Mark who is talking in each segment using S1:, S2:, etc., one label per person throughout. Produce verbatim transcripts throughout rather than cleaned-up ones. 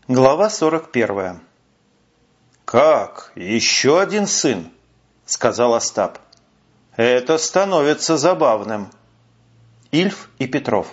S1: Глава сорок первая. «Как? Еще один сын?» – сказал Остап. «Это становится забавным». Ильф и Петров.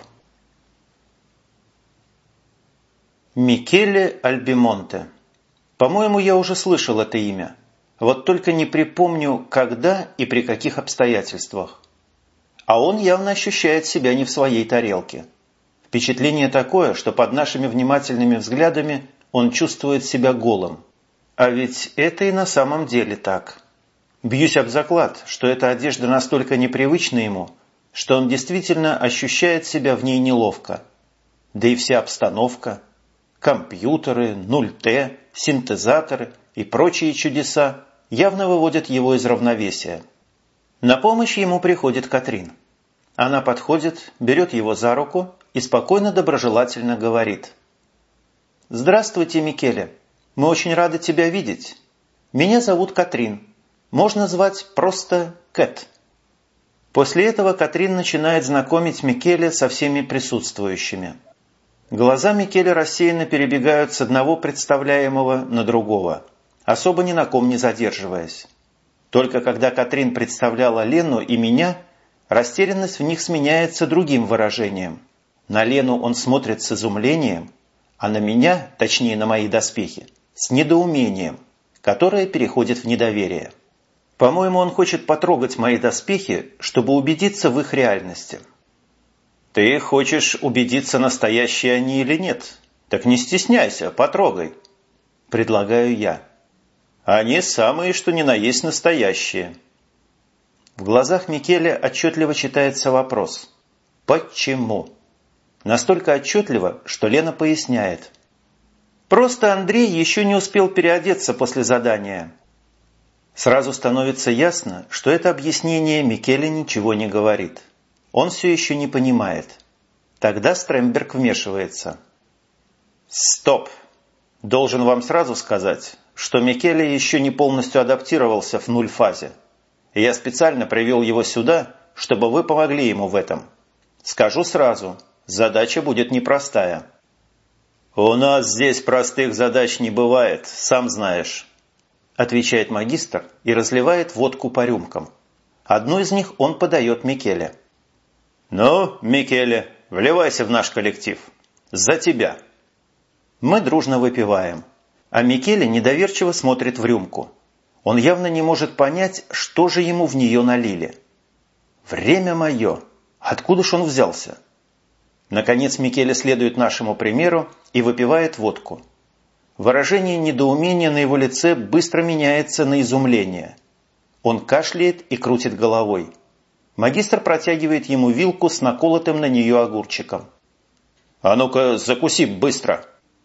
S1: Микеле Альбимонте. По-моему, я уже слышал это имя. Вот только не припомню, когда и при каких обстоятельствах. А он явно ощущает себя не в своей тарелке. Впечатление такое, что под нашими внимательными взглядами он чувствует себя голым. А ведь это и на самом деле так. Бьюсь об заклад, что эта одежда настолько непривычна ему, что он действительно ощущает себя в ней неловко. Да и вся обстановка, компьютеры, нуль тэ, синтезаторы и прочие чудеса явно выводят его из равновесия. На помощь ему приходит Катрин. Она подходит, берет его за руку и спокойно доброжелательно говорит: «Здравствуйте, Микеле. Мы очень рады тебя видеть. Меня зовут Катрин. Можно звать просто Кэт». После этого Катрин начинает знакомить Микеле со всеми присутствующими. Глаза Микеле рассеянно перебегают с одного представляемого на другого, особо ни на ком не задерживаясь. Только когда Катрин представляла Лену и меня, растерянность в них сменяется другим выражением. На Лену он смотрит с изумлением, а на меня, точнее на мои доспехи, с недоумением, которое переходит в недоверие. По-моему, он хочет потрогать мои доспехи, чтобы убедиться в их реальности. «Ты хочешь убедиться, настоящие они или нет? Так не стесняйся, потрогай», – предлагаю я. «Они самые, что ни на есть настоящие». В глазах Микеле отчетливо читается вопрос: «Почему?» Настолько отчетливо, что Лена поясняет: «Просто Андрей еще не успел переодеться после задания». Сразу становится ясно, что это объяснение Микеле ничего не говорит. Он все еще не понимает. Тогда Стремберг вмешивается. «Стоп! Должен вам сразу сказать, что Микеле еще не полностью адаптировался в нуль-фазе. Я специально привел его сюда, чтобы вы помогли ему в этом. Скажу сразу, задача будет непростая». «У нас здесь простых задач не бывает, сам знаешь», – отвечает магистр и разливает водку по рюмкам. Одну из них он подает Микеле. «Ну, Микеле, вливайся в наш коллектив. За тебя». Мы дружно выпиваем, а Микеле недоверчиво смотрит в рюмку. Он явно не может понять, что же ему в нее налили. Время мое. Откуда ж он взялся? Наконец Микеле следует нашему примеру и выпивает водку. Выражение недоумения на его лице быстро меняется на изумление. Он кашляет и крутит головой. Магистр протягивает ему вилку с наколотым на нее огурчиком. «А ну-ка, закуси быстро!»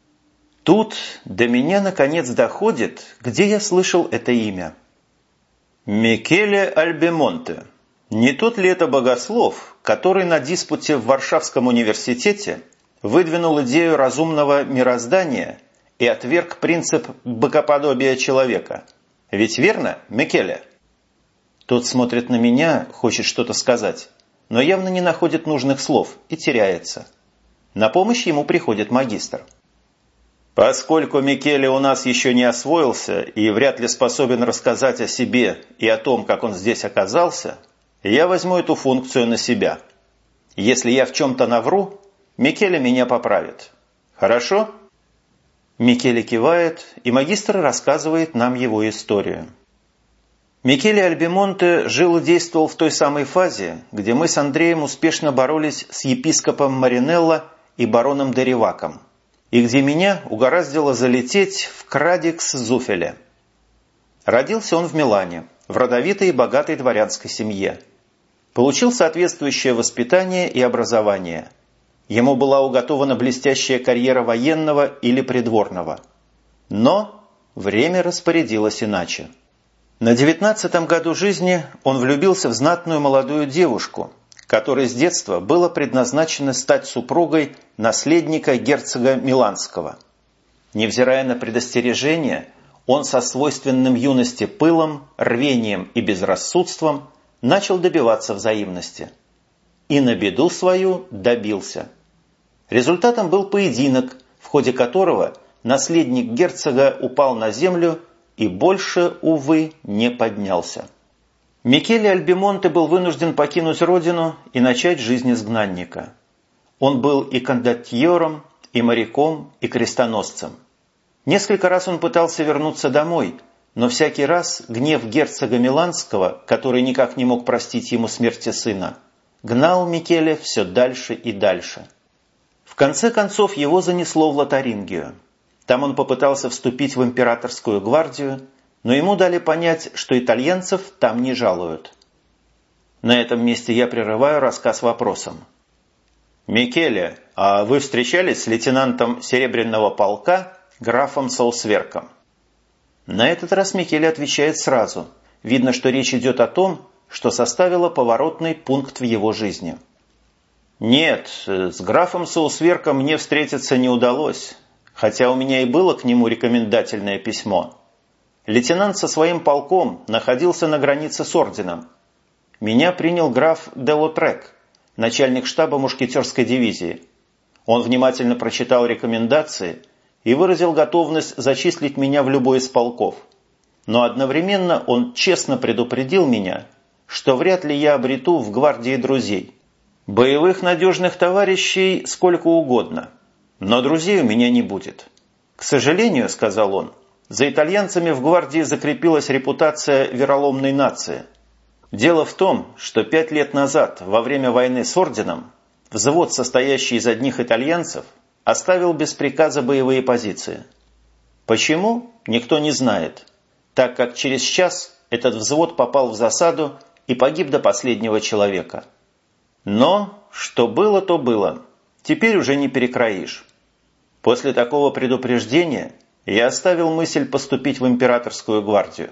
S1: Тут до меня наконец доходит, где я слышал это имя. Микеле Альбимонте. Не тот ли это богослов, который на диспуте в Варшавском университете выдвинул идею разумного мироздания и отверг принцип богоподобия человека? Ведь верно, Микеле? Тот смотрит на меня, хочет что-то сказать, но явно не находит нужных слов и теряется. На помощь ему приходит магистр. Поскольку Микеле у нас еще не освоился и вряд ли способен рассказать о себе и о том, как он здесь оказался, я возьму эту функцию на себя. Если я в чем-то навру, Микеле меня поправит. Хорошо?» Микеле кивает, и магистр рассказывает нам его историю. Микеле Альбимонте жил и действовал в той самой фазе, где мы с Андреем успешно боролись с епископом Маринелло и бароном де Риваком, и где меня угораздило залететь в Крадикс Зуфеле. Родился он в Милане, в родовитой и богатой дворянской семье. Получил соответствующее воспитание и образование. Ему была уготована блестящая карьера военного или придворного. Но время распорядилось иначе. На девятнадцатом году жизни он влюбился в знатную молодую девушку, которой с детства было предназначено стать супругой наследника герцога Миланского. Невзирая на предостережения, он со свойственным юности пылом, рвением и безрассудством начал добиваться взаимности. И на беду свою добился. Результатом был поединок, в ходе которого наследник герцога упал на землю и больше, увы, не поднялся. Микеле Альбимонте был вынужден покинуть родину и начать жизнь изгнанника. Он был и кондотьером, и моряком, и крестоносцем. Несколько раз он пытался вернуться домой, но всякий раз гнев герцога Миланского, который никак не мог простить ему смерти сына, гнал Микеле все дальше и дальше. В конце концов его занесло в Лотарингию. Там он попытался вступить в императорскую гвардию, но ему дали понять, что итальянцев там не жалуют. На этом месте я прерываю рассказ вопросом. «Микеле, а вы встречались с лейтенантом Серебряного полка графом Саусверком?» На этот раз Микеле отвечает сразу. Видно, что речь идет о том, что составило поворотный пункт в его жизни. «Нет, с графом Саусверком мне встретиться не удалось, хотя у меня и было к нему рекомендательное письмо. Лейтенант со своим полком находился на границе с орденом. Меня принял граф де Лотрек, начальник штаба мушкетерской дивизии. Он внимательно прочитал рекомендации и выразил готовность зачислить меня в любой из полков. Но одновременно он честно предупредил меня, что вряд ли я обрету в гвардии друзей. Боевых надежных товарищей сколько угодно, но друзей у меня не будет. К сожалению, сказал он, за итальянцами в гвардии закрепилась репутация вероломной нации. Дело в том, что пять лет назад, во время войны с орденом, взвод, состоящий из одних итальянцев, оставил без приказа боевые позиции. Почему? Никто не знает, так как через час этот взвод попал в засаду и погиб до последнего человека. Но что было, то было. Теперь уже не перекроишь. После такого предупреждения я оставил мысль поступить в императорскую гвардию.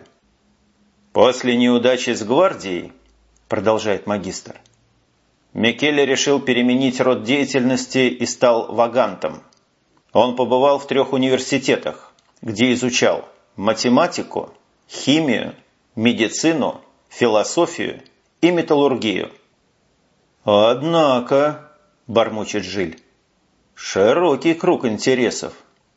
S1: После неудачи с гвардией, продолжает магистр, Микеле решил переменить род деятельности и стал вагантом. Он побывал в трех университетах, где изучал математику, химию, медицину, философию и металлургию. «Однако», – бормочет Жиль, – «широкий круг интересов».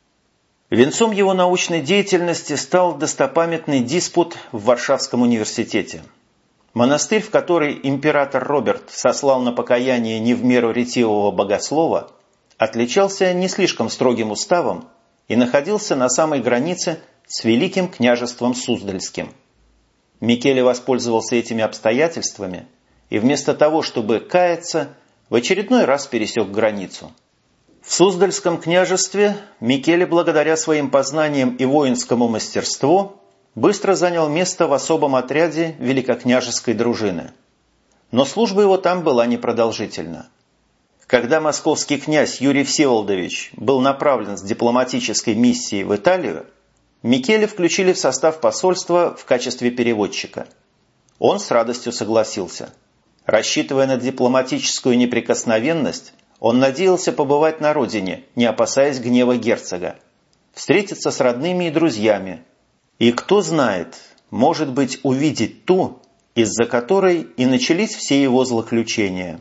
S1: Венцом его научной деятельности стал достопамятный диспут в Варшавском университете. Монастырь, в который император Роберт сослал на покаяние не в меру ретивого богослова, отличался не слишком строгим уставом и находился на самой границе с Великим княжеством Суздальским. Микеле воспользовался этими обстоятельствами и вместо того, чтобы каяться, в очередной раз пересек границу. В Суздальском княжестве Микеле, благодаря своим познаниям и воинскому мастерству, быстро занял место в особом отряде великокняжеской дружины. Но служба его там была непродолжительна. Когда московский князь Юрий Всеволодович был направлен с дипломатической миссией в Италию, Микеле включили в состав посольства в качестве переводчика. Он с радостью согласился. Рассчитывая на дипломатическую неприкосновенность, он надеялся побывать на родине, не опасаясь гнева герцога, встретиться с родными и друзьями, и, кто знает, может быть, увидеть ту, из-за которой и начались все его злоключения.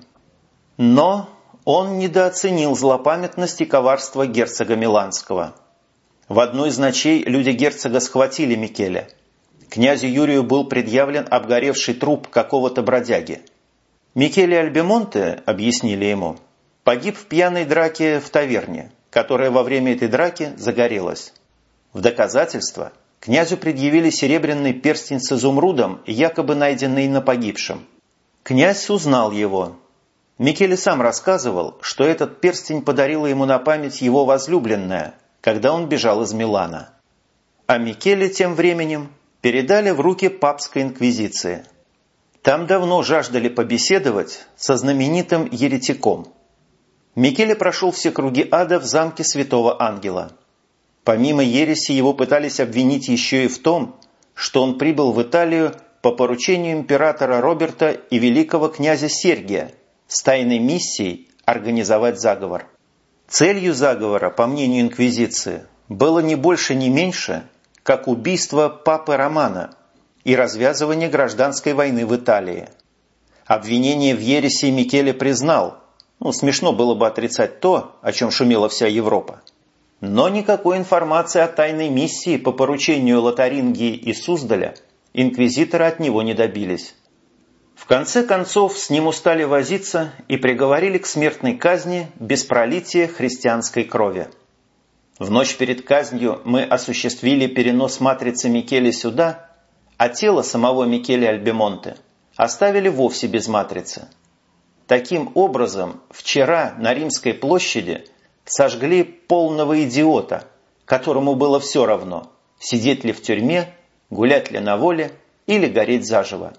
S1: Но он недооценил злопамятность и коварство герцога Миланского. В одну из ночей люди герцога схватили Микеле. Князю Юрию был предъявлен обгоревший труп какого-то бродяги. Микеле Альбимонте, объяснили ему, погиб в пьяной драке в таверне, которая во время этой драки загорелась. В доказательство князю предъявили серебряный перстень с изумрудом, якобы найденный на погибшем. Князь узнал его. Микеле сам рассказывал, что этот перстень подарила ему на память его возлюбленная, когда он бежал из Милана. А Микеле тем временем передали в руки папской инквизиции. Там давно жаждали побеседовать со знаменитым еретиком. Микеле прошел все круги ада в замке Святого Ангела. Помимо ереси его пытались обвинить еще и в том, что он прибыл в Италию по поручению императора Роберта и великого князя Сергия с тайной миссией организовать заговор. Целью заговора, по мнению инквизиции, было не больше, не меньше, как убийство папы Романа и развязывание гражданской войны в Италии. Обвинение в ереси Микеле признал. Ну, смешно было бы отрицать то, о чем шумела вся Европа. Но никакой информации о тайной миссии по поручению Лотарингии и Суздаля инквизиторы от него не добились. В конце концов с ним устали возиться и приговорили к смертной казни без пролития христианской крови. В ночь перед казнью мы осуществили перенос матрицы Микеле сюда, а тело самого Микеле Альбемонте оставили вовсе без матрицы. Таким образом, вчера на Римской площади сожгли полного идиота, которому было все равно, сидеть ли в тюрьме, гулять ли на воле или гореть заживо.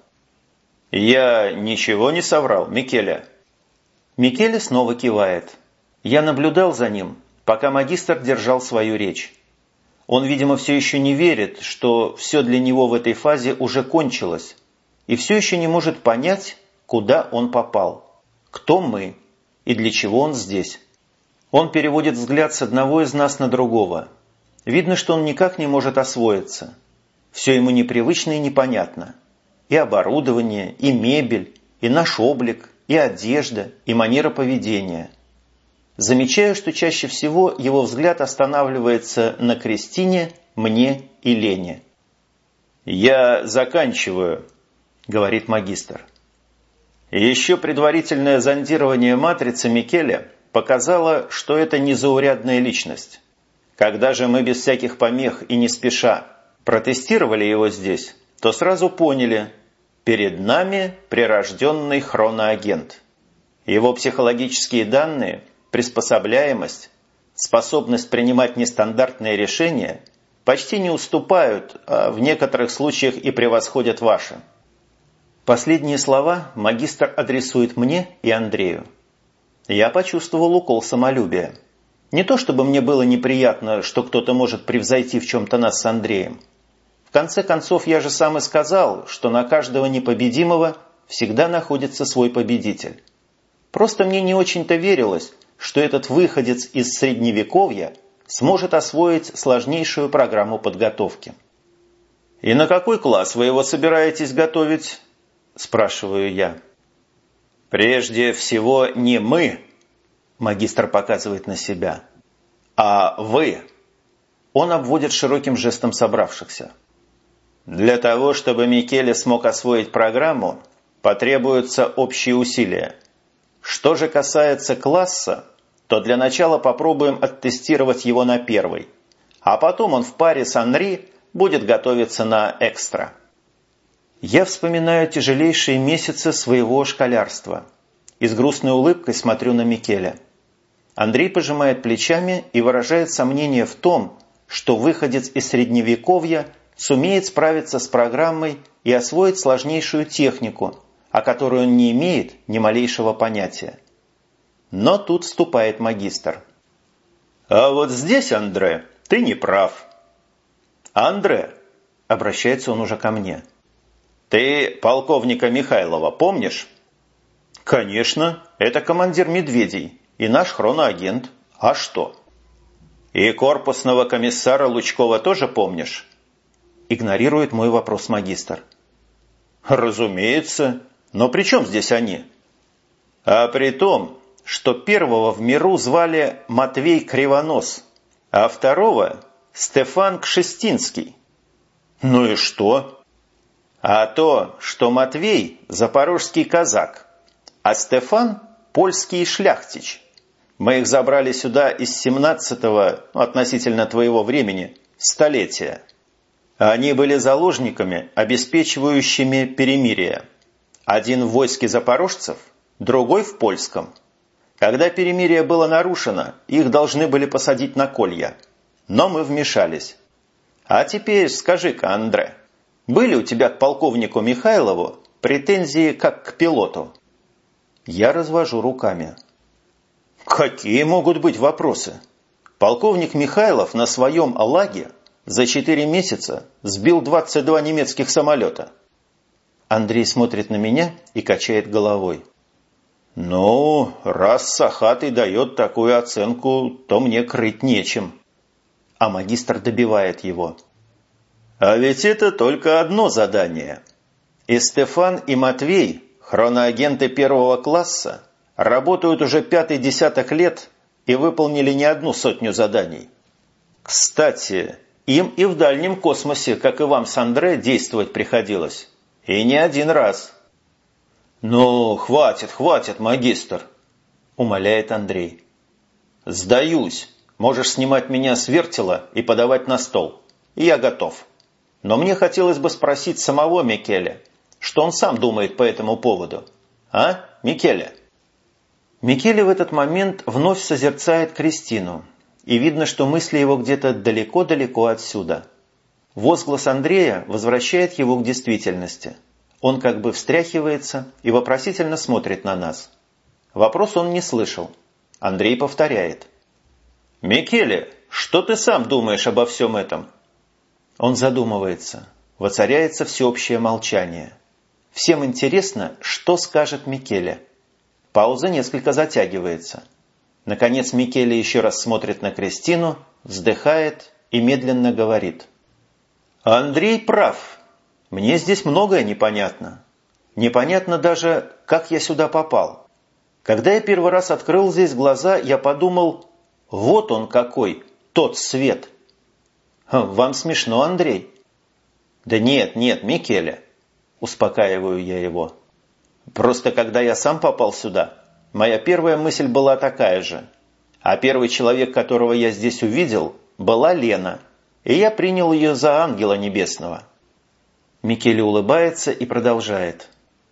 S1: «Я ничего не соврал, Микеле?» Микеле снова кивает. Я наблюдал за ним, пока магистр держал свою речь. Он, видимо, все еще не верит, что все для него в этой фазе уже кончилось, и все еще не может понять, куда он попал, кто мы и для чего он здесь. Он переводит взгляд с одного из нас на другого. Видно, что он никак не может освоиться. Все ему непривычно и непонятно. И оборудование, и мебель, и наш облик, и одежда, и манера поведения. Замечаю, что чаще всего его взгляд останавливается на Кристине, мне и Лене. «Я заканчиваю», — говорит магистр. Еще предварительное зондирование матрицы Микеле показало, что это незаурядная личность. Когда же мы без всяких помех и не спеша протестировали его здесь, то сразу поняли, перед нами прирожденный хроноагент. Его психологические данные, приспособляемость, способность принимать нестандартные решения почти не уступают, а в некоторых случаях и превосходят ваши. Последние слова магистр адресует мне и Андрею. Я почувствовал укол самолюбия. Не то чтобы мне было неприятно, что кто-то может превзойти в чем-то нас с Андреем. В конце концов, я же сам и сказал, что на каждого непобедимого всегда находится свой победитель. Просто мне не очень-то верилось, что этот выходец из Средневековья сможет освоить сложнейшую программу подготовки. «И на какой класс вы его собираетесь готовить?» – спрашиваю я. «Прежде всего не мы», – магистр показывает на себя, – «а вы». Он обводит широким жестом собравшихся. Для того, чтобы Микеле смог освоить программу, потребуются общие усилия. Что же касается класса, то для начала попробуем оттестировать его на первый, а потом он в паре с Анри будет готовиться на экстра. Я вспоминаю тяжелейшие месяцы своего школярства и с грустной улыбкой смотрю на Микеле. Андрей пожимает плечами и выражает сомнение в том, что выходец из Средневековья сумеет справиться с программой и освоить сложнейшую технику, о которой он не имеет ни малейшего понятия. Но тут вступает магистр. «А вот здесь, Андре, ты не прав». «Андре», — обращается он уже ко мне, — «ты полковника Михайлова помнишь?» «Конечно, это командир «Медведей» и наш хроноагент. А что?» «И корпусного комиссара Лучкова тоже помнишь?» Игнорирует мой вопрос магистр. «Разумеется. Но при чем здесь они?» «А при том, что первого в миру звали Матвей Кривонос, а второго – Стефан Кшестинский». «Ну и что?» «А то, что Матвей – запорожский казак, а Стефан – польский шляхтич. Мы их забрали сюда из семнадцатого, относительно твоего времени, столетия. Они были заложниками, обеспечивающими перемирие. Один в войске запорожцев, другой в польском. Когда перемирие было нарушено, их должны были посадить на колья. Но мы вмешались. А теперь скажи-ка, Андре, были у тебя к полковнику Михайлову претензии как к пилоту?» Я развожу руками. «Какие могут быть вопросы? Полковник Михайлов на своем лаге за четыре месяца сбил двадцать два немецких самолета». Андрей смотрит на меня и качает головой. «Ну, раз Сахатый дает такую оценку, то мне крыть нечем». А магистр добивает его. «А ведь это только одно задание. И Стефан, и Матвей, хроноагенты первого класса, работают уже пятый десяток лет и выполнили не одну сотню заданий. Кстати, им и в дальнем космосе, как и вам с Андре, действовать приходилось. И не один раз. «Ну, хватит, хватит, магистр», – умоляет Андрей. «Сдаюсь. Можешь снимать меня с вертела и подавать на стол. Я готов. Но мне хотелось бы спросить самого Микеле, что он сам думает по этому поводу. А, Микеле?» Микеле в этот момент вновь созерцает Кристину, и видно, что мысли его где-то далеко-далеко отсюда. Возглас Андрея возвращает его к действительности. Он как бы встряхивается и вопросительно смотрит на нас. Вопрос он не слышал. Андрей повторяет. «Микеле, что ты сам думаешь обо всем этом?» Он задумывается. Воцаряется всеобщее молчание. Всем интересно, что скажет Микеле. Пауза несколько затягивается. Наконец Микеле еще раз смотрит на Кристину, вздыхает и медленно говорит. «Андрей прав. Мне здесь многое непонятно. Непонятно даже, как я сюда попал. Когда я первый раз открыл здесь глаза, я подумал, вот он какой, тот свет». «Вам смешно, Андрей?» «Да нет, нет, Микеле», успокаиваю я его. «Просто когда я сам попал сюда, моя первая мысль была такая же. А первый человек, которого я здесь увидел, была Лена, и я принял ее за ангела небесного». Микеле улыбается и продолжает.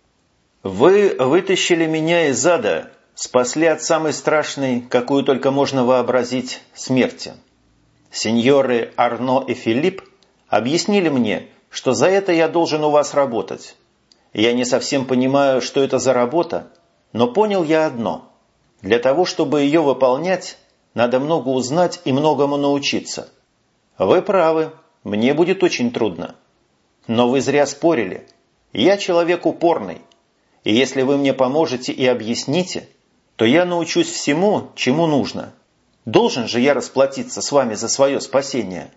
S1: «Вы вытащили меня из ада, спасли от самой страшной, какую только можно вообразить, смерти. Сеньоры Арно и Филипп объяснили мне, что за это я должен у вас работать. Я не совсем понимаю, что это за работа, но понял я одно. Для того, чтобы ее выполнять, надо много узнать и многому научиться. Вы правы, мне будет очень трудно. Но вы зря спорили. Я человек упорный. И если вы мне поможете и объясните, то я научусь всему, чему нужно. Должен же я расплатиться с вами за свое спасение».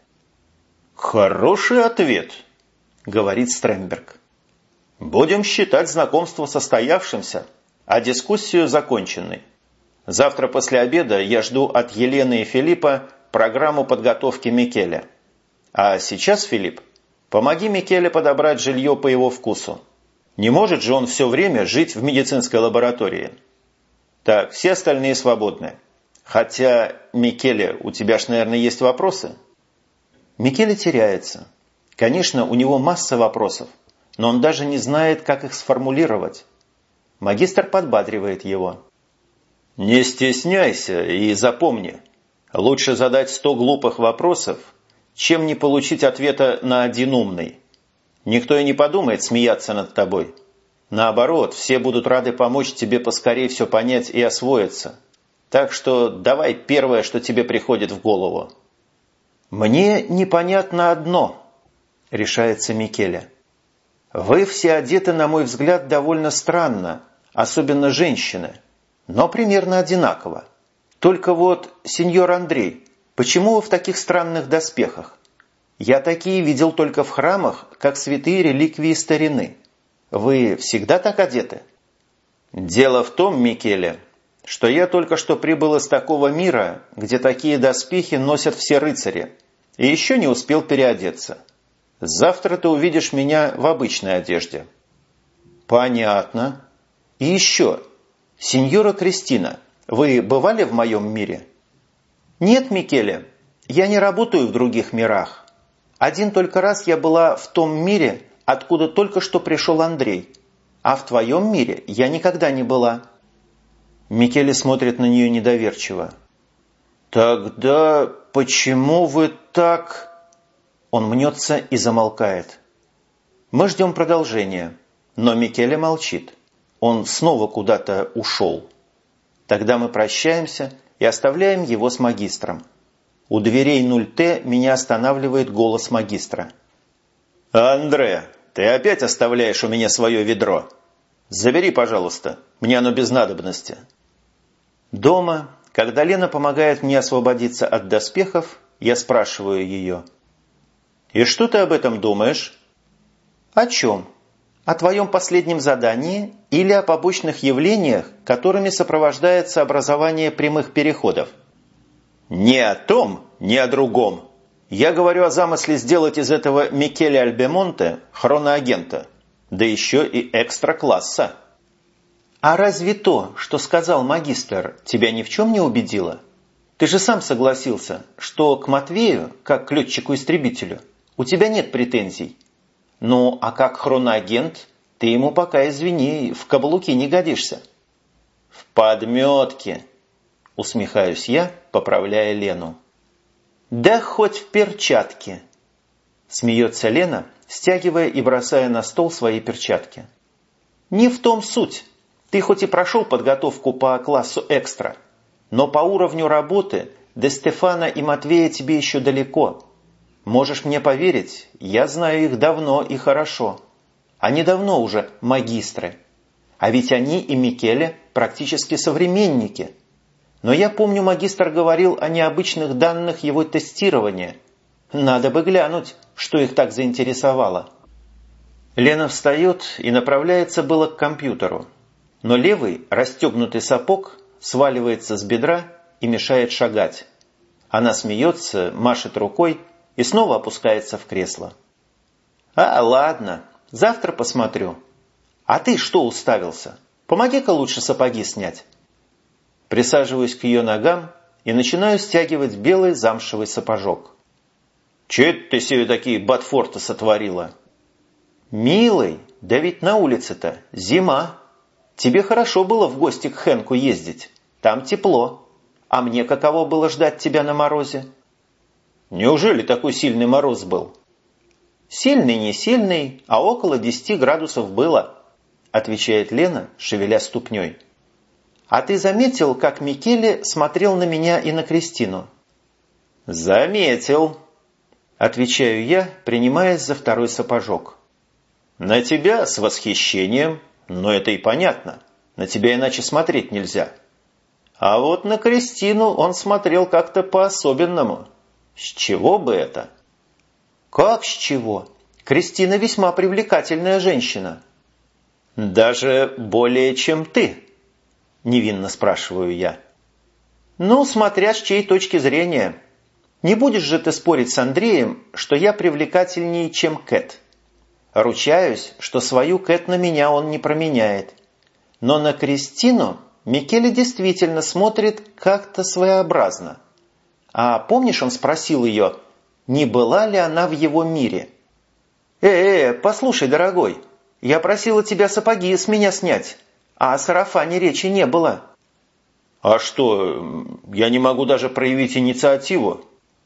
S1: «Хороший ответ», — говорит Стремберг. «Будем считать знакомство состоявшимся, а дискуссию законченной. Завтра после обеда я жду от Елены и Филиппа программу подготовки Микеле. А сейчас, Филипп, помоги Микеле подобрать жилье по его вкусу. Не может же он все время жить в медицинской лаборатории. Так, все остальные свободны. Хотя, Микеле, у тебя ж, наверное, есть вопросы?» Микеле теряется. Конечно, у него масса вопросов, но он даже не знает, как их сформулировать. Магистр подбадривает его. «Не стесняйся и запомни. Лучше задать сто глупых вопросов, чем не получить ответа на один умный. Никто и не подумает смеяться над тобой. Наоборот, все будут рады помочь тебе поскорее все понять и освоиться. Так что давай первое, что тебе приходит в голову». «Мне непонятно одно», — решается Микеле. «Вы все одеты, на мой взгляд, довольно странно, особенно женщины, но примерно одинаково. Только вот, сеньор Андрей, почему вы в таких странных доспехах? Я такие видел только в храмах, как святые реликвии старины. Вы всегда так одеты?» «Дело в том, Микеле, что я только что прибыл из такого мира, где такие доспехи носят все рыцари, и еще не успел переодеться. Завтра ты увидишь меня в обычной одежде». «Понятно. И еще, сеньора Кристина, вы бывали в моем мире?» «Нет, Микеле, я не работаю в других мирах. Один только раз я была в том мире, откуда только что пришел Андрей, а в твоем мире я никогда не была». Микеле смотрит на нее недоверчиво. «Тогда почему вы так...» Он мнется и замолкает. Мы ждем продолжения, но Микеле молчит. Он снова куда-то ушел. Тогда мы прощаемся и оставляем его с магистром. У дверей нуль Т меня останавливает голос магистра. «Андре, ты опять оставляешь у меня свое ведро? Забери, пожалуйста, мне оно без надобности». Дома, когда Лена помогает мне освободиться от доспехов, я спрашиваю ее. «И что ты об этом думаешь?» «О чем? О твоем последнем задании или о побочных явлениях, которыми сопровождается образование прямых переходов?» «Ни о том, ни о другом», Я говорю о замысле сделать из этого Микеле Альбемонте хроноагента, да еще и экстра-класса. А разве то, что сказал магистр, тебя ни в чем не убедило? Ты же сам согласился, что к Матвею, как к летчику-истребителю, у тебя нет претензий. Ну, а как хроноагент, ты ему пока, извини, в каблуки не годишься. В подметке, усмехаюсь я, поправляя Лену. Да хоть в перчатке, смеется Лена, стягивая и бросая на стол свои перчатки. Не в том суть. Ты хоть и прошел подготовку по классу экстра, но по уровню работы до Стефана и Матвея тебе еще далеко. Можешь мне поверить, я знаю их давно и хорошо. Они давно уже магистры. А ведь они и Микеле практически современники. Но я помню, магистр говорил о необычных данных его тестирования. Надо бы глянуть, что их так заинтересовало. Лена встает и направляется было к компьютеру. Но левый, расстегнутый сапог, сваливается с бедра и мешает шагать. Она смеется, машет рукой и снова опускается в кресло. «А, ладно, завтра посмотрю. А ты что уставился? Помоги-ка лучше сапоги снять». Присаживаюсь к ее ногам и начинаю стягивать белый замшевый сапожок. «Че это ты себе такие ботфорты сотворила?» «Милый, да ведь на улице-то зима. Тебе хорошо было в гости к Хэнку ездить. Там тепло. А мне каково было ждать тебя на морозе?» «Неужели такой сильный мороз был?» «Сильный, не сильный, а около десяти градусов было», отвечает Лена, шевеля ступней. «А ты заметил, как Микеле смотрел на меня и на Кристину?» «Заметил», отвечаю я, принимаясь за второй сапожок. «На тебя с восхищением, но это и понятно. На тебя иначе смотреть нельзя. А вот на Кристину он смотрел как-то по-особенному. С чего бы это?» «Как с чего? Кристина весьма привлекательная женщина». «Даже более, чем ты?» Невинно спрашиваю я. «Ну, смотря с чьей точки зрения. Не будешь же ты спорить с Андреем, что я привлекательнее, чем Кэт. Ручаюсь, что свою Кэт на меня он не променяет. Но на Кристину Микеле действительно смотрит как-то своеобразно. А помнишь, он спросил ее, не была ли она в его мире? Э-э, послушай, дорогой, я просила тебя сапоги с меня снять. А о сарафане речи не было». «А что, я не могу даже проявить инициативу?»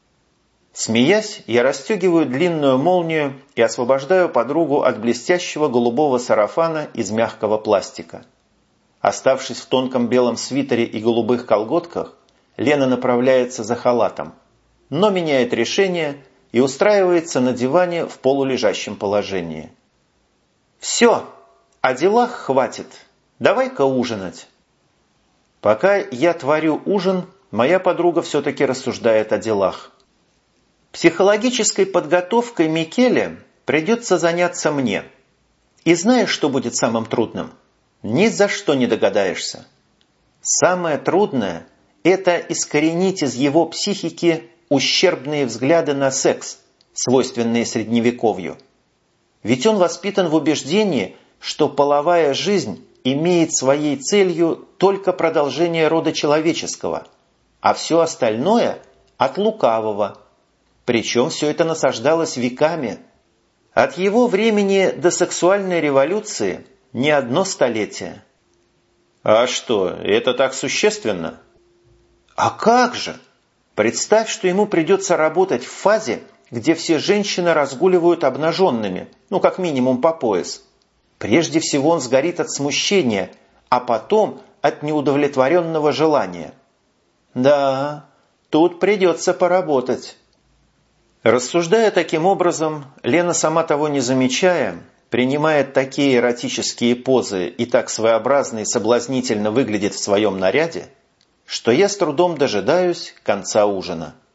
S1: Смеясь, я расстегиваю длинную молнию и освобождаю подругу от блестящего голубого сарафана из мягкого пластика. Оставшись в тонком белом свитере и голубых колготках, Лена направляется за халатом, но меняет решение и устраивается на диване в полулежащем положении. «Все, о делах хватит. Давай-ка ужинать». Пока я творю ужин, моя подруга все-таки рассуждает о делах. Психологической подготовкой Микеле придется заняться мне. И знаешь, что будет самым трудным? Ни за что не догадаешься. Самое трудное – это искоренить из его психики ущербные взгляды на секс, свойственные Средневековью. Ведь он воспитан в убеждении, что половая жизнь имеет своей целью только продолжение рода человеческого, а все остальное – от лукавого. Причем все это насаждалось веками. От его времени до сексуальной революции не одно столетие. «А что, это так существенно?» «А как же? Представь, что ему придется работать в фазе, где все женщины разгуливают обнаженными, ну как минимум по пояс. Прежде всего он сгорит от смущения, а потом от неудовлетворенного желания. Да, тут придется поработать». Рассуждая таким образом, Лена, сама того не замечая, принимает такие эротические позы и так своеобразно и соблазнительно выглядит в своем наряде, что я с трудом дожидаюсь конца ужина.